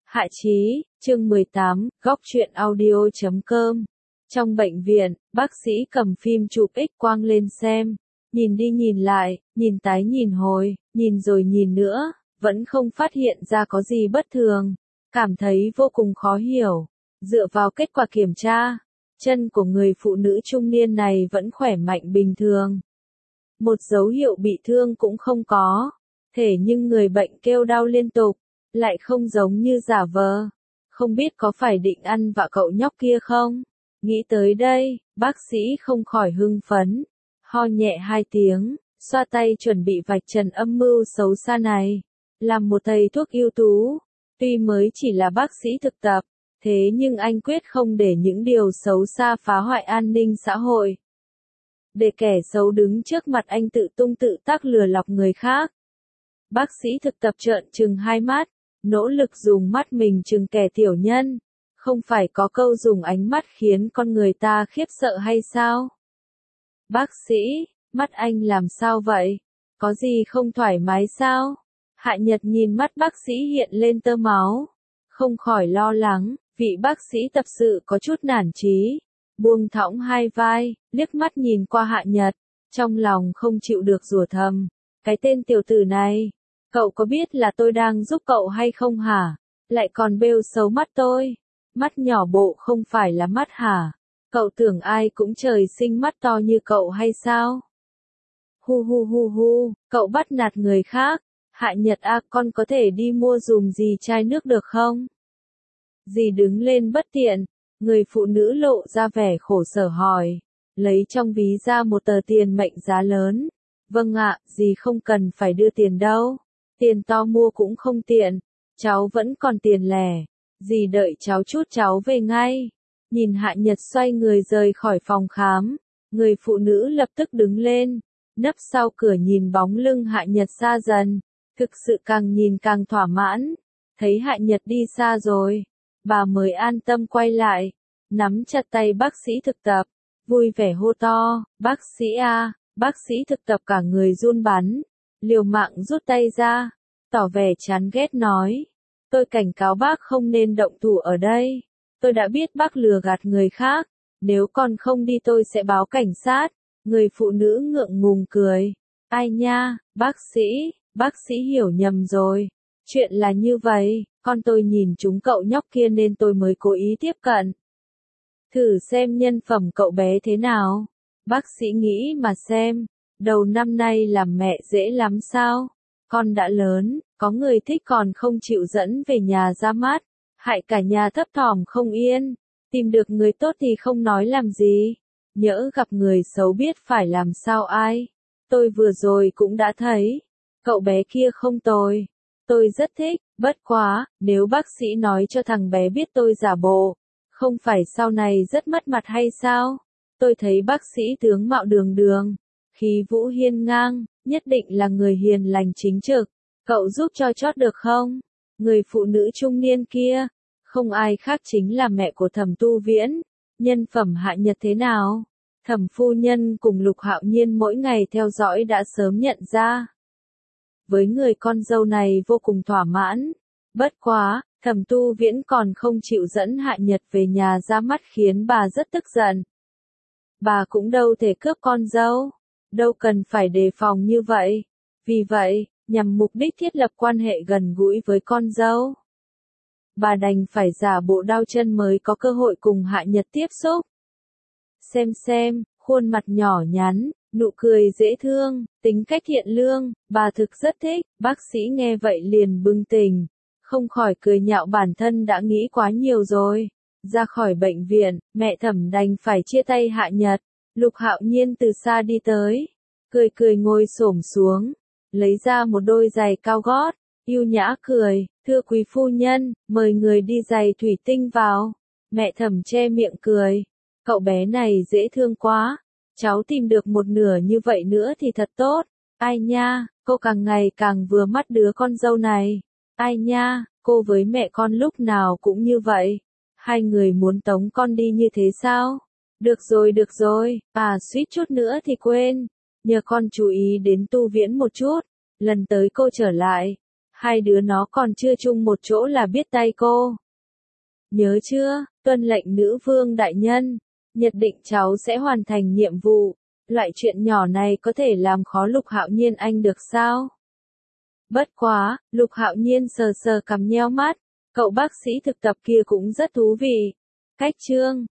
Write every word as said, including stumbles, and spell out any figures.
Hạ Chí, chương mười tám, góc truyện audio chấm com. Trong bệnh viện, bác sĩ cầm phim chụp X quang lên xem, nhìn đi nhìn lại, nhìn tái nhìn hồi, nhìn rồi nhìn nữa, vẫn không phát hiện ra có gì bất thường, cảm thấy vô cùng khó hiểu. Dựa vào kết quả kiểm tra, chân của người phụ nữ trung niên này vẫn khỏe mạnh bình thường. Một dấu hiệu bị thương cũng không có, thể nhưng người bệnh kêu đau liên tục, lại không giống như giả vờ. Không biết có phải định ăn vạ cậu nhóc kia không? Nghĩ tới đây, bác sĩ không khỏi hưng phấn, ho nhẹ hai tiếng, xoa tay chuẩn bị vạch trần âm mưu xấu xa này. Làm một thầy thuốc ưu tú, tuy mới chỉ là bác sĩ thực tập, thế nhưng anh quyết không để những điều xấu xa phá hoại an ninh xã hội. Để kẻ xấu đứng trước mặt anh tự tung tự tác lừa lọc người khác. Bác sĩ thực tập trợn trừng hai mắt, nỗ lực dùng mắt mình trừng kẻ tiểu nhân. Không phải có câu dùng ánh mắt khiến con người ta khiếp sợ hay sao? Bác sĩ, mắt anh làm sao vậy? Có gì không thoải mái sao? Hạ Nhật nhìn mắt bác sĩ hiện lên tơ máu, không khỏi lo lắng, vị bác sĩ tập sự có chút nản chí, buông thõng hai vai, liếc mắt nhìn qua Hạ Nhật, trong lòng không chịu được rủa thầm, cái tên tiểu tử này, cậu có biết là tôi đang giúp cậu hay không hả? Lại còn bêu xấu mắt tôi, mắt nhỏ bộ không phải là mắt hả? Cậu tưởng ai cũng trời sinh mắt to như cậu hay sao? Hu hu hu hu, cậu bắt nạt người khác. Hạ Nhật à, con có thể đi mua dùm gì chai nước được không? Dì đứng lên bất tiện, người phụ nữ lộ ra vẻ khổ sở hỏi, lấy trong ví ra một tờ tiền mệnh giá lớn. Vâng ạ, dì không cần phải đưa tiền đâu, tiền to mua cũng không tiện, cháu vẫn còn tiền lẻ, dì đợi cháu chút cháu về ngay. Nhìn Hạ Nhật xoay người rời khỏi phòng khám, người phụ nữ lập tức đứng lên, nấp sau cửa nhìn bóng lưng Hạ Nhật xa dần. Thực sự càng nhìn càng thỏa mãn, thấy Hạ Nhật đi xa rồi, bà mới an tâm quay lại, nắm chặt tay bác sĩ thực tập, vui vẻ hô to, bác sĩ a, bác sĩ thực tập cả người run bắn, liều mạng rút tay ra, tỏ vẻ chán ghét nói, tôi cảnh cáo bác không nên động thủ ở đây, tôi đã biết bác lừa gạt người khác, nếu còn không đi tôi sẽ báo cảnh sát. Người phụ nữ ngượng ngùng cười, ai nha, bác sĩ. Bác sĩ hiểu nhầm rồi, chuyện là như vậy, con tôi nhìn chúng cậu nhóc kia nên tôi mới cố ý tiếp cận. Thử xem nhân phẩm cậu bé thế nào, bác sĩ nghĩ mà xem, đầu năm nay làm mẹ dễ lắm sao, con đã lớn, có người thích còn không chịu dẫn về nhà ra mắt, hại cả nhà thấp thỏm không yên, tìm được người tốt thì không nói làm gì, nhỡ gặp người xấu biết phải làm sao ai, tôi vừa rồi cũng đã thấy. Cậu bé kia không tồi, tôi rất thích, bất quá, nếu bác sĩ nói cho thằng bé biết tôi giả bộ, không phải sau này rất mất mặt hay sao? Tôi thấy bác sĩ tướng mạo đường đường, khí vũ hiên ngang, nhất định là người hiền lành chính trực, cậu giúp cho chót được không? Người phụ nữ trung niên kia, không ai khác chính là mẹ của Thẩm Tu Viễn, nhân phẩm Hạ Nhật thế nào? Thẩm phu nhân cùng Lục Hạo Nhiên mỗi ngày theo dõi đã sớm nhận ra. Với người con dâu này vô cùng thỏa mãn. Bất quá, Thẩm Tu Viễn còn không chịu dẫn Hạ Nhật về nhà ra mắt khiến bà rất tức giận. Bà cũng đâu thể cướp con dâu, đâu cần phải đề phòng như vậy. Vì vậy, nhằm mục đích thiết lập quan hệ gần gũi với con dâu, bà đành phải giả bộ đau chân mới có cơ hội cùng Hạ Nhật tiếp xúc. Xem xem, khuôn mặt nhỏ nhắn, nụ cười dễ thương, tính cách thiện lương, bà thực rất thích, bác sĩ nghe vậy liền bừng tỉnh, không khỏi cười nhạo bản thân đã nghĩ quá nhiều rồi. Ra khỏi bệnh viện, mẹ Thẩm đành phải chia tay Hạ Nhật, Lục Hạo Nhiên từ xa đi tới, cười cười ngồi xổm xuống, lấy ra một đôi giày cao gót, yêu nhã cười, thưa quý phu nhân, mời người đi giày thủy tinh vào. Mẹ Thẩm che miệng cười, cậu bé này dễ thương quá. Cháu tìm được một nửa như vậy nữa thì thật tốt. Ai nha, cô càng ngày càng vừa mắt đứa con dâu này. Ai nha, cô với mẹ con lúc nào cũng như vậy. Hai người muốn tống con đi như thế sao? Được rồi được rồi, à suýt chút nữa thì quên. Nhờ con chú ý đến Tu Viễn một chút. Lần tới cô trở lại, Hai đứa nó còn chưa chung một chỗ là biết tay cô. Nhớ chưa, tuân lệnh nữ vương đại nhân. Nhất định cháu sẽ hoàn thành nhiệm vụ. Loại chuyện nhỏ này có thể làm khó Lục Hạo Nhiên anh được sao? Bất quá, Lục Hạo Nhiên sờ sờ cằm nheo mắt. Cậu bác sĩ thực tập kia cũng rất thú vị. Cách chương